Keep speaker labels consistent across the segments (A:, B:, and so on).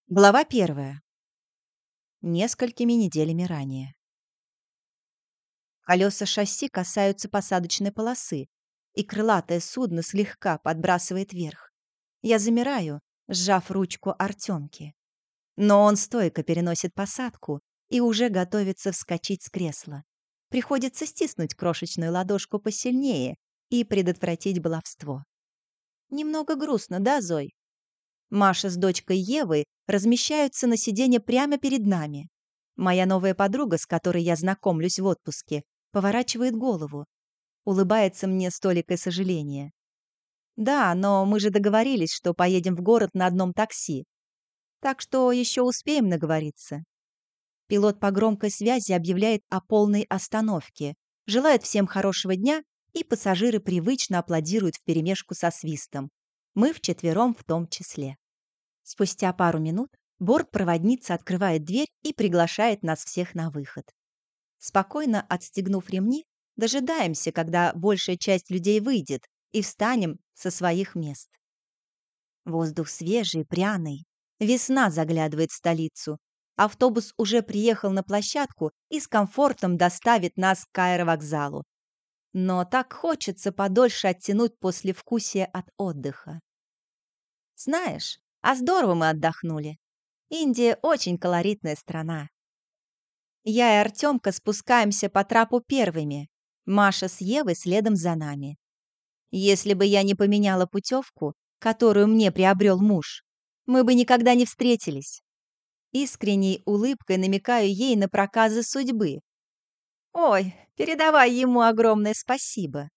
A: Глава 1. Несколькими неделями ранее. Колеса шасси касаются посадочной полосы, и крылатое судно слегка подбрасывает вверх. Я замираю, сжав ручку Артемки. Но он стойко переносит посадку и уже готовится вскочить с кресла. Приходится стиснуть крошечную ладошку посильнее и предотвратить баловство. Немного грустно, да, Зой? Маша с дочкой Евой размещаются на сиденье прямо перед нами. Моя новая подруга, с которой я знакомлюсь в отпуске, поворачивает голову, улыбается мне с толикой сожаления. Да, но мы же договорились, что поедем в город на одном такси. Так что еще успеем наговориться. Пилот по громкой связи объявляет о полной остановке, желает всем хорошего дня, и пассажиры привычно аплодируют вперемешку со свистом. Мы вчетвером в том числе. Спустя пару минут бортпроводница открывает дверь и приглашает нас всех на выход. Спокойно отстегнув ремни, дожидаемся, когда большая часть людей выйдет, и встанем со своих мест. Воздух свежий, пряный. Весна заглядывает в столицу. Автобус уже приехал на площадку и с комфортом доставит нас к аэровокзалу. Но так хочется подольше оттянуть послевкусие от отдыха. Знаешь, а здорово мы отдохнули. Индия очень колоритная страна. Я и Артемка спускаемся по трапу первыми. Маша с Евой следом за нами. Если бы я не поменяла путевку, которую мне приобрел муж, мы бы никогда не встретились. Искренней улыбкой намекаю ей на проказы судьбы. Ой, передавай ему огромное спасибо.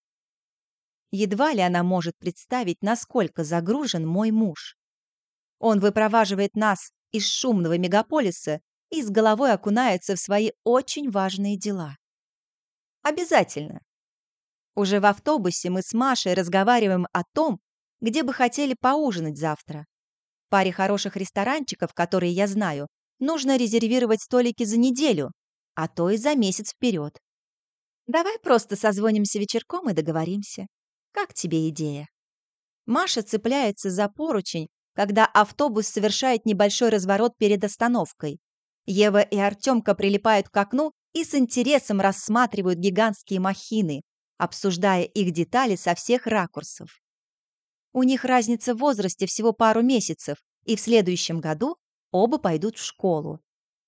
A: Едва ли она может представить, насколько загружен мой муж. Он выпроваживает нас из шумного мегаполиса и с головой окунается в свои очень важные дела. Обязательно. Уже в автобусе мы с Машей разговариваем о том, где бы хотели поужинать завтра. В паре хороших ресторанчиков, которые я знаю, нужно резервировать столики за неделю, а то и за месяц вперед. Давай просто созвонимся вечерком и договоримся. Как тебе идея? Маша цепляется за поручень, когда автобус совершает небольшой разворот перед остановкой. Ева и Артемка прилипают к окну и с интересом рассматривают гигантские махины, обсуждая их детали со всех ракурсов. У них разница в возрасте всего пару месяцев, и в следующем году оба пойдут в школу.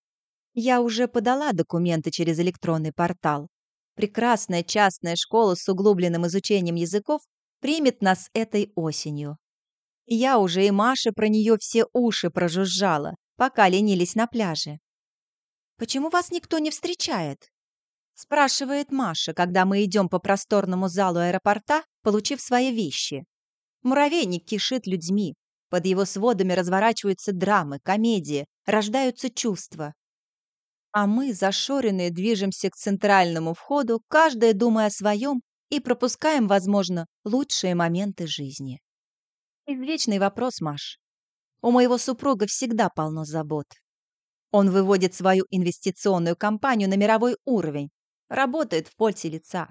A: Я уже подала документы через электронный портал. Прекрасная частная школа с углубленным изучением языков примет нас этой осенью. Я уже и Маше про нее все уши прожужжала, пока ленились на пляже. «Почему вас никто не встречает?» спрашивает Маша, когда мы идем по просторному залу аэропорта, получив свои вещи. Муравейник кишит людьми. Под его сводами разворачиваются драмы, комедии, рождаются чувства. А мы, зашоренные, движемся к центральному входу, каждая думая о своем, и пропускаем, возможно, лучшие моменты жизни. Извечный вопрос, Маш. У моего супруга всегда полно забот. Он выводит свою инвестиционную компанию на мировой уровень, работает в поте лица.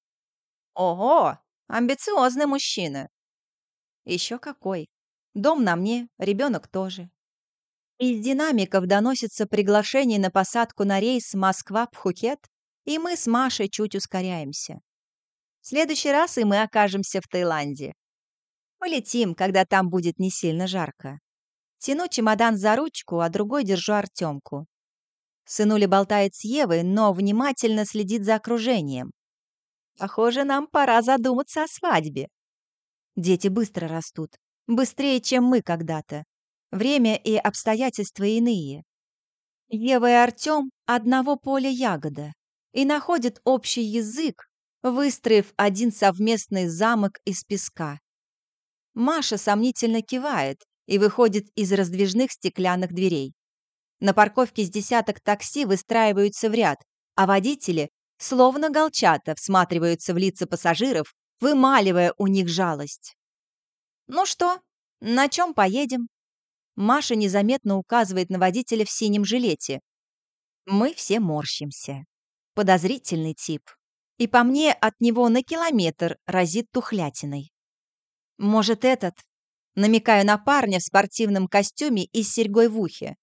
A: Ого, амбициозный мужчина. Еще какой. Дом на мне, ребенок тоже. Из динамиков доносится приглашение на посадку на рейс Москва-Пхукет, и мы с Машей чуть ускоряемся. В следующий раз и мы окажемся в Таиланде. Полетим, когда там будет не сильно жарко. Тяну чемодан за ручку, а другой держу Артемку. Сынуля болтает с Евой, но внимательно следит за окружением. Похоже, нам пора задуматься о свадьбе. Дети быстро растут, быстрее, чем мы когда-то. Время и обстоятельства иные. Ева и Артем одного поля ягода и находят общий язык, выстроив один совместный замок из песка. Маша сомнительно кивает и выходит из раздвижных стеклянных дверей. На парковке с десяток такси выстраиваются в ряд, а водители, словно голчата, всматриваются в лица пассажиров, вымаливая у них жалость. «Ну что, на чем поедем?» Маша незаметно указывает на водителя в синем жилете. Мы все морщимся. Подозрительный тип. И по мне от него на километр разит тухлятиной. Может, этот? Намекаю на парня в спортивном костюме и с серьгой в ухе.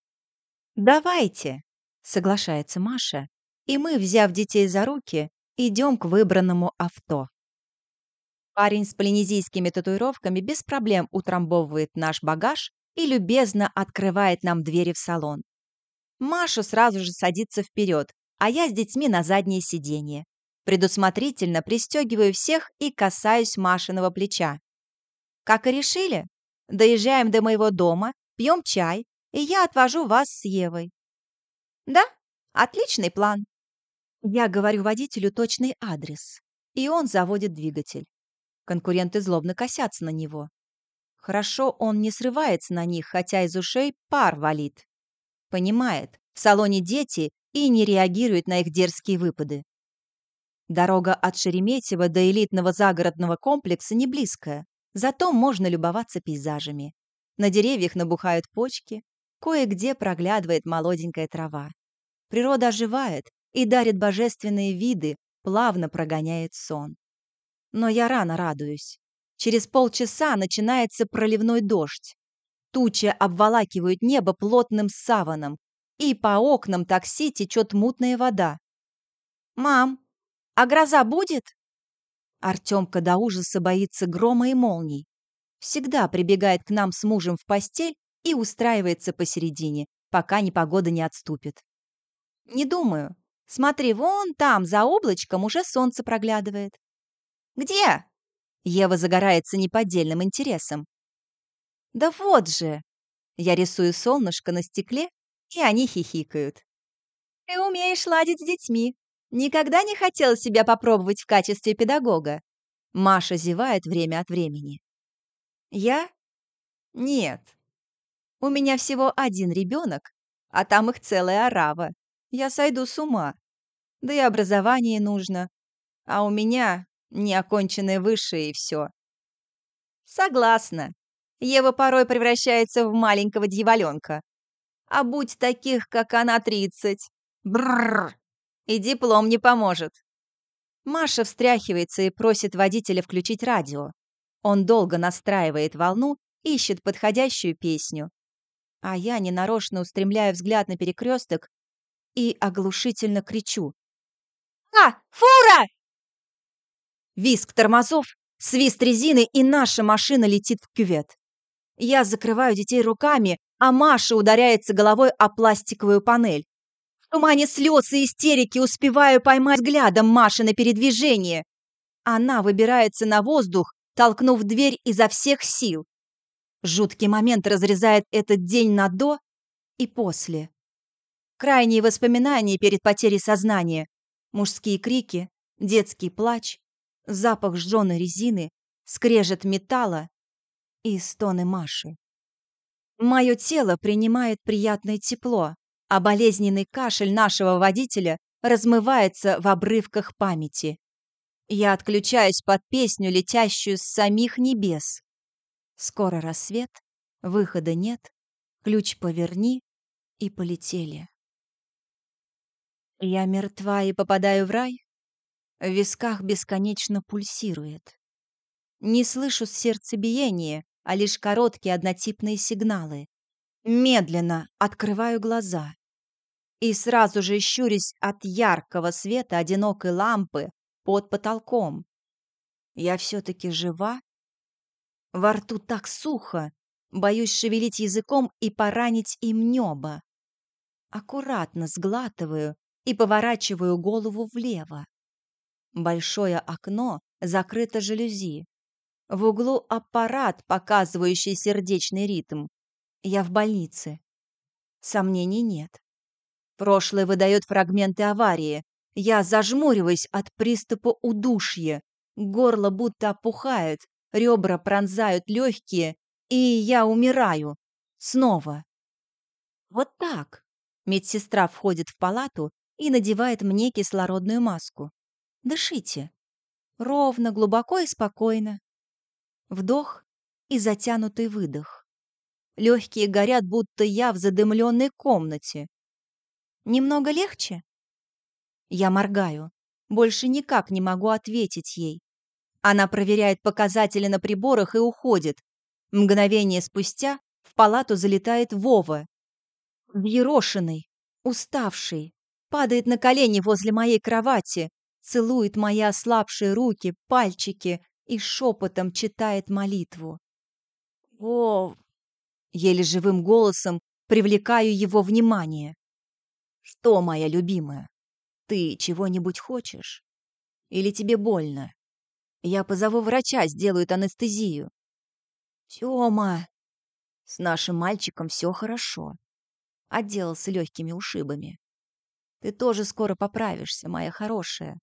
A: «Давайте», — соглашается Маша, и мы, взяв детей за руки, идем к выбранному авто. Парень с полинезийскими татуировками без проблем утрамбовывает наш багаж и любезно открывает нам двери в салон. Маша сразу же садится вперед, а я с детьми на заднее сиденье. Предусмотрительно пристегиваю всех и касаюсь Машиного плеча. Как и решили, доезжаем до моего дома, пьем чай, и я отвожу вас с Евой. Да, отличный план. Я говорю водителю точный адрес, и он заводит двигатель. Конкуренты злобно косятся на него. Хорошо, он не срывается на них, хотя из ушей пар валит. Понимает, в салоне дети и не реагирует на их дерзкие выпады. Дорога от Шереметьево до элитного загородного комплекса не близкая, зато можно любоваться пейзажами. На деревьях набухают почки, кое-где проглядывает молоденькая трава. Природа оживает и дарит божественные виды, плавно прогоняет сон. Но я рано радуюсь. Через полчаса начинается проливной дождь. Тучи обволакивают небо плотным саваном, и по окнам такси течет мутная вода. «Мам, а гроза будет?» Артемка до ужаса боится грома и молний. Всегда прибегает к нам с мужем в постель и устраивается посередине, пока непогода не отступит. «Не думаю. Смотри, вон там, за облачком, уже солнце проглядывает». «Где?» Ева загорается неподдельным интересом. «Да вот же!» Я рисую солнышко на стекле, и они хихикают. «Ты умеешь ладить с детьми. Никогда не хотела себя попробовать в качестве педагога?» Маша зевает время от времени. «Я? Нет. У меня всего один ребенок, а там их целая орава. Я сойду с ума. Да и образование нужно. А у меня неоконченное высшее и все». «Согласна. Ева порой превращается в маленького дьяволенка. А будь таких, как она, 30. Бррр. И диплом не поможет». Маша встряхивается и просит водителя включить радио. Он долго настраивает волну, ищет подходящую песню. А я ненарочно устремляю взгляд на перекресток и оглушительно кричу. «А, фура!» Визг тормозов, свист резины, и наша машина летит в кювет. Я закрываю детей руками, а Маша ударяется головой о пластиковую панель. В тумане слез и истерики успеваю поймать взглядом Маши на передвижение. Она выбирается на воздух, толкнув дверь изо всех сил. Жуткий момент разрезает этот день на «до» и «после». Крайние воспоминания перед потерей сознания. Мужские крики, детский плач, запах жженой резины, скрежет металла и стоны Маши. Мое тело принимает приятное тепло, а болезненный кашель нашего водителя размывается в обрывках памяти. Я отключаюсь под песню, летящую с самих небес. Скоро рассвет, выхода нет, ключ поверни, и полетели. Я мертва и попадаю в рай. В висках бесконечно пульсирует. Не слышу сердцебиения, а лишь короткие однотипные сигналы. Медленно открываю глаза и сразу же щурюсь от яркого света одинокой лампы под потолком. Я все-таки жива? Во рту так сухо, боюсь шевелить языком и поранить им небо. Аккуратно сглатываю и поворачиваю голову влево. Большое окно закрыто жалюзи. В углу аппарат, показывающий сердечный ритм. Я в больнице. Сомнений нет. Прошлое выдает фрагменты аварии. Я зажмуриваюсь от приступа удушья. Горло будто опухает, ребра пронзают легкие, и я умираю. Снова. Вот так. Медсестра входит в палату и надевает мне кислородную маску. Дышите. Ровно, глубоко и спокойно. Вдох и затянутый выдох. Легкие горят, будто я в задымленной комнате. Немного легче? Я моргаю. Больше никак не могу ответить ей. Она проверяет показатели на приборах и уходит. Мгновение спустя в палату залетает Вова, взъерошенный, уставший, падает на колени возле моей кровати, целует мои ослабшие руки, пальчики и шепотом читает молитву. «Вов!» Еле живым голосом привлекаю его внимание. «Что, моя любимая, ты чего-нибудь хочешь? Или тебе больно? Я позову врача, сделают анестезию». «Тёма, с нашим мальчиком все хорошо. Отделался легкими ушибами. Ты тоже скоро поправишься, моя хорошая».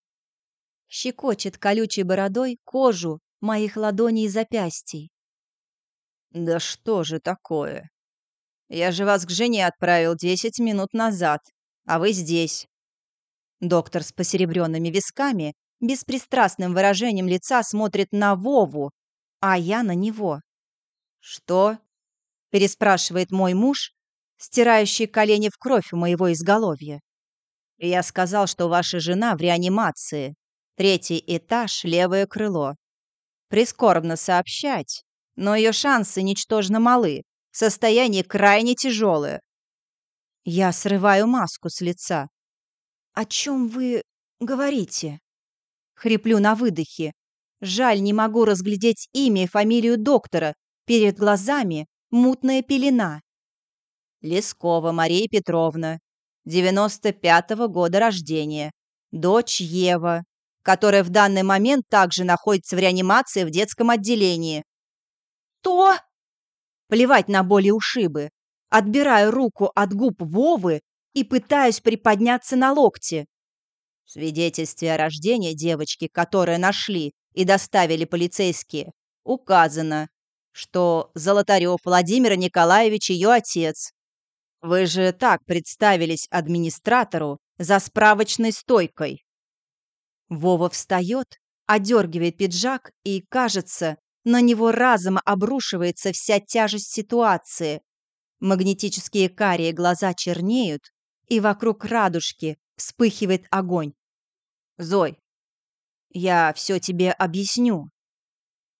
A: Щекочет колючей бородой кожу моих ладоней и запястий. «Да что же такое? Я же вас к жене отправил 10 минут назад, а вы здесь». Доктор с посеребренными висками, беспристрастным выражением лица смотрит на Вову, а я на него. «Что?» – переспрашивает мой муж, стирающий колени в кровь у моего изголовья. «Я сказал, что ваша жена в реанимации. 3-й этаж, левое крыло. Прискорбно сообщать, но ее шансы ничтожно малы. Состояние крайне тяжелое». Я срываю маску с лица. «О чем вы говорите?» Хриплю на выдохе. Жаль, не могу разглядеть имя и фамилию доктора. Перед глазами мутная пелена. Лескова Мария Петровна, 95-го года рождения. Дочь Ева, которая в данный момент также находится в реанимации в детском отделении. «То?» Плевать на боли и ушибы. Отбираю руку от губ Вовы и пытаюсь приподняться на локте. В свидетельстве о рождении девочки, которое нашли и доставили полицейские, указано, что Золотарев Владимир Николаевич ее отец. Вы же так представились администратору за справочной стойкой. Вова встает, одергивает пиджак и, кажется, на него разом обрушивается вся тяжесть ситуации. Магнетические карие глаза чернеют, и вокруг радужки вспыхивает огонь. «Зой, я все тебе объясню.